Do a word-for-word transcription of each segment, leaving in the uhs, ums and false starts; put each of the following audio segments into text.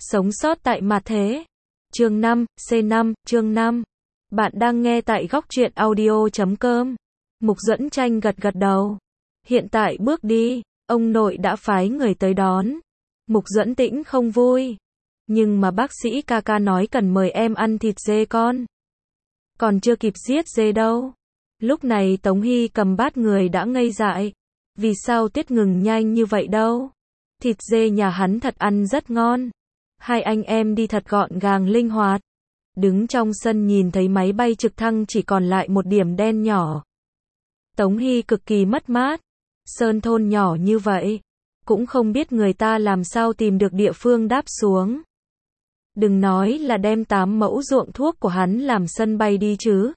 Sống sót tại mặt thế. Chương năm, C năm, chương năm. Bạn đang nghe tại góc truyện audio chấm com. Mục Duẫn Tranh gật gật đầu. Hiện tại bước đi, ông nội đã phái người tới đón. Mục Duẫn Tĩnh không vui. Nhưng mà bác sĩ ca ca nói cần mời em ăn thịt dê con. Còn chưa kịp giết dê đâu. Lúc này Tống Hy cầm bát người đã ngây dại. Vì sao Tiết ngừng nhanh như vậy đâu? Thịt dê nhà hắn thật ăn rất ngon. Hai anh em đi thật gọn gàng linh hoạt. Đứng trong sân nhìn thấy máy bay trực thăng chỉ còn lại một điểm đen nhỏ. Tống Hy cực kỳ mất mát. Sơn thôn nhỏ như vậy, cũng không biết người ta làm sao tìm được địa phương đáp xuống. Đừng nói là đem tám mẫu ruộng thuốc của hắn làm sân bay đi chứ.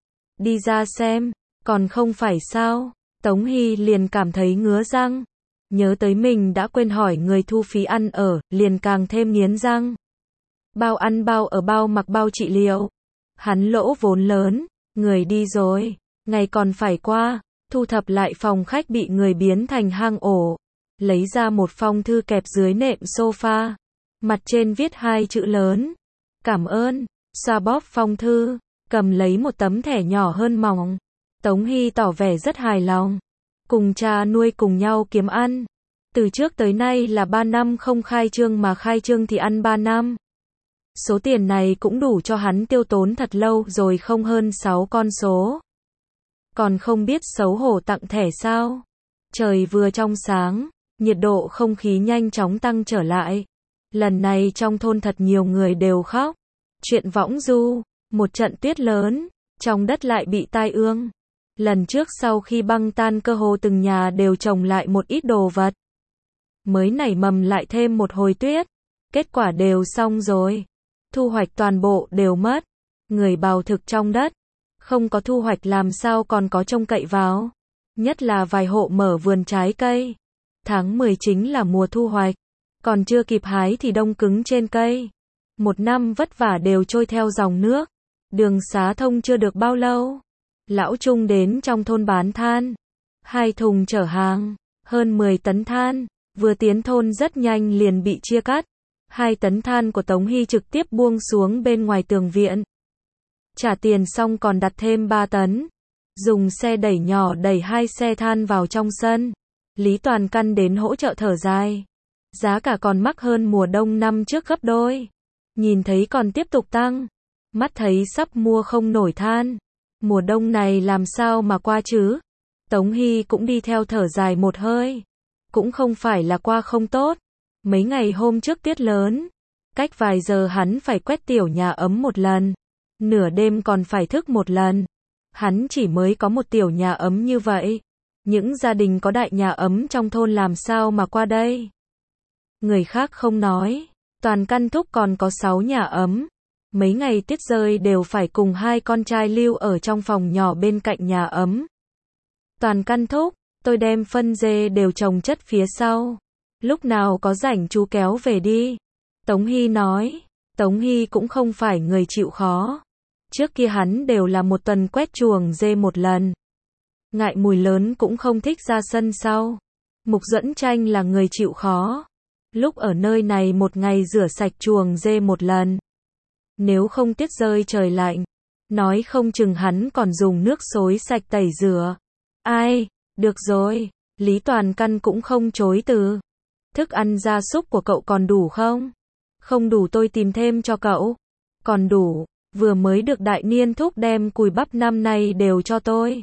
Đi ra xem, còn không phải sao? Tống Hy liền cảm thấy ngứa răng. Nhớ tới mình đã quên hỏi người thu phí ăn ở, liền càng thêm nghiến răng. Bao ăn bao ở bao mặc bao trị liệu. Hắn lỗ vốn lớn, người đi rồi, ngày còn phải qua, thu thập lại phòng khách bị người biến thành hang ổ. Lấy ra một phong thư kẹp dưới nệm sofa. Mặt trên viết hai chữ lớn. Cảm ơn, xoa bóp phong thư, cầm lấy một tấm thẻ nhỏ hơn mỏng. Tống Hy tỏ vẻ rất hài lòng. Cùng cha nuôi cùng nhau kiếm ăn. Từ trước tới nay là ba năm không khai trương mà khai trương thì ăn ba năm. Số tiền này cũng đủ cho hắn tiêu tốn thật lâu rồi không hơn sáu con số. Còn không biết xấu hổ tặng thẻ sao? Trời vừa trong sáng, nhiệt độ không khí nhanh chóng tăng trở lại. Lần này trong thôn thật nhiều người đều khóc. Chuyện võng du, một trận tuyết lớn, trong đất lại bị tai ương. Lần trước sau khi băng tan cơ hồ từng nhà đều trồng lại một ít đồ vật. Mới nảy mầm lại thêm một hồi tuyết. Kết quả đều xong rồi. Thu hoạch toàn bộ đều mất. Người bào thực trong đất. Không có thu hoạch làm sao còn có trông cậy vào. Nhất là vài hộ mở vườn trái cây. Tháng mười chính là mùa thu hoạch. Còn chưa kịp hái thì đông cứng trên cây. Một năm vất vả đều trôi theo dòng nước. Đường xá thông chưa được bao lâu. Lão Trung đến trong thôn bán than. Hai thùng chở hàng, hơn mười tấn than, vừa tiến thôn rất nhanh liền bị chia cắt. Hai tấn than của Tống Hy trực tiếp buông xuống bên ngoài tường viện. Trả tiền xong còn đặt thêm ba tấn. Dùng xe đẩy nhỏ đẩy hai xe than vào trong sân. Lý Toàn Căn đến hỗ trợ thở dài. Giá cả còn mắc hơn mùa đông năm trước gấp đôi. Nhìn thấy còn tiếp tục tăng. Mắt thấy sắp mua không nổi than. Mùa đông này làm sao mà qua chứ? Tống Hy cũng đi theo thở dài một hơi. Cũng không phải là qua không tốt. Mấy ngày hôm trước tuyết lớn. Cách vài giờ hắn phải quét tiểu nhà ấm một lần. Nửa đêm còn phải thức một lần. Hắn chỉ mới có một tiểu nhà ấm như vậy. Những gia đình có đại nhà ấm trong thôn làm sao mà qua đây? Người khác không nói. Toàn Căn thúc còn có sáu nhà ấm. Mấy ngày tuyết rơi đều phải cùng hai con trai lưu ở trong phòng nhỏ bên cạnh nhà ấm. Toàn Căn thúc, tôi đem phân dê đều trồng chất phía sau. Lúc nào có rảnh chú kéo về đi. Tống Hy nói. Tống Hy cũng không phải người chịu khó. Trước kia hắn đều là một tuần quét chuồng dê một lần. Ngại mùi lớn cũng không thích ra sân sau. Mục Duẫn Tranh là người chịu khó. Lúc ở nơi này một ngày rửa sạch chuồng dê một lần. Nếu không tuyết rơi trời lạnh, nói không chừng hắn còn dùng nước xối sạch tẩy rửa. Ai, được rồi, Lý Toàn Căn cũng không chối từ. Thức ăn gia súc của cậu còn đủ không? Không đủ tôi tìm thêm cho cậu. Còn đủ, vừa mới được đại niên thúc đem cùi bắp năm nay đều cho tôi.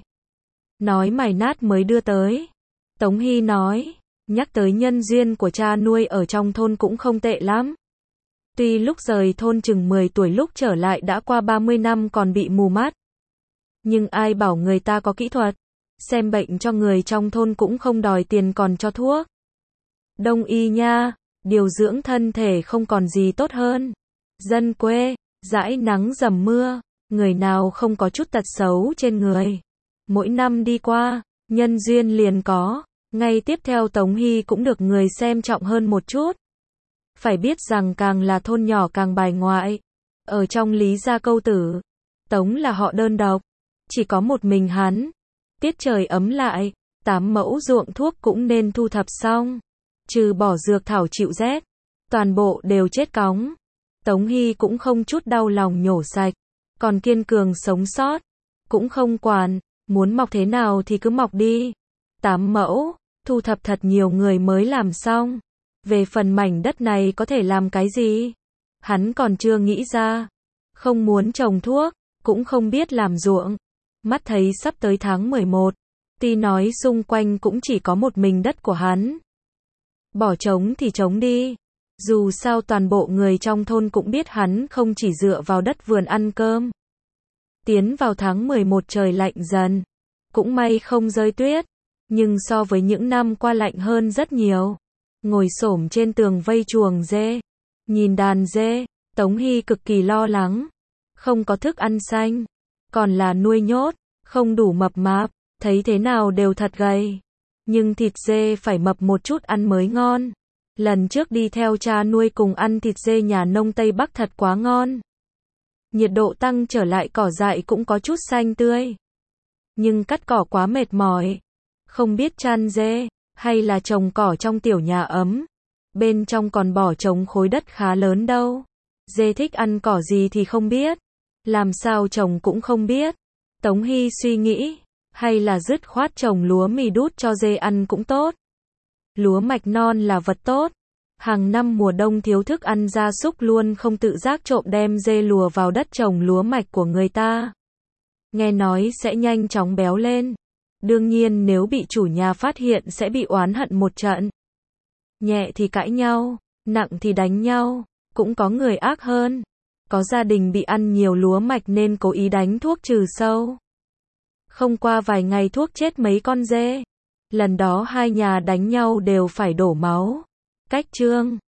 Nói mài nát mới đưa tới. Tống Hy nói, nhắc tới nhân duyên của cha nuôi ở trong thôn cũng không tệ lắm. Tuy lúc rời thôn chừng mười tuổi lúc trở lại đã qua ba mươi năm còn bị mù mắt. Nhưng ai bảo người ta có kỹ thuật. Xem bệnh cho người trong thôn cũng không đòi tiền còn cho thuốc. Đông y nha, điều dưỡng thân thể không còn gì tốt hơn. Dân quê, dãi nắng dầm mưa, người nào không có chút tật xấu trên người. Mỗi năm đi qua, nhân duyên liền có. Ngay tiếp theo Tống Hy cũng được người xem trọng hơn một chút. Phải biết rằng càng là thôn nhỏ càng bài ngoại. Ở trong Lý gia câu tử, Tống là họ đơn độc. Chỉ có một mình hắn. Tiết trời ấm lại, tám mẫu ruộng thuốc cũng nên thu thập xong. Trừ bỏ dược thảo chịu rét. toàn bộ đều chết cóng. Tống Hy cũng không chút đau lòng nhổ sạch, còn kiên cường sống sót, cũng không quản, muốn mọc thế nào thì cứ mọc đi. Tám mẫu, thu thập thật nhiều người mới làm xong. Về phần mảnh đất này có thể làm cái gì? Hắn còn chưa nghĩ ra. Không muốn trồng thuốc, cũng không biết làm ruộng. Mắt thấy sắp tới tháng mười một, tuy nói xung quanh cũng chỉ có một mình đất của hắn. Bỏ trống thì trống đi. Dù sao toàn bộ người trong thôn cũng biết hắn không chỉ dựa vào đất vườn ăn cơm. Tiến vào tháng mười một trời lạnh dần. Cũng may không rơi tuyết. Nhưng so với những năm qua lạnh hơn rất nhiều. Ngồi xổm trên tường vây chuồng dê. Nhìn đàn dê, Tống Hy cực kỳ lo lắng. Không có thức ăn xanh. Còn là nuôi nhốt, không đủ mập mạp. Thấy thế nào đều thật gầy. Nhưng thịt dê phải mập một chút ăn mới ngon. Lần trước đi theo cha nuôi cùng ăn thịt dê nhà nông Tây Bắc thật quá ngon. Nhiệt độ tăng trở lại cỏ dại cũng có chút xanh tươi. Nhưng cắt cỏ quá mệt mỏi. Không biết chăn dê, hay là trồng cỏ trong tiểu nhà ấm. Bên trong còn bỏ trống khối đất khá lớn đâu. Dê thích ăn cỏ gì thì không biết. Làm sao trồng cũng không biết. Tống Hy suy nghĩ, hay là dứt khoát trồng lúa mì đút cho dê ăn cũng tốt. Lúa mạch non là vật tốt. Hàng năm mùa đông thiếu thức ăn gia súc luôn không tự giác trộm đem dê lùa vào đất trồng lúa mạch của người ta. Nghe nói sẽ nhanh chóng béo lên. Đương nhiên nếu bị chủ nhà phát hiện sẽ bị oán hận một trận. Nhẹ thì cãi nhau, nặng thì đánh nhau. Cũng có người ác hơn. Có gia đình bị ăn nhiều lúa mạch nên cố ý đánh thuốc trừ sâu. Không qua vài ngày thuốc chết mấy con dê. Lần đó hai nhà đánh nhau đều phải đổ máu. Cách chương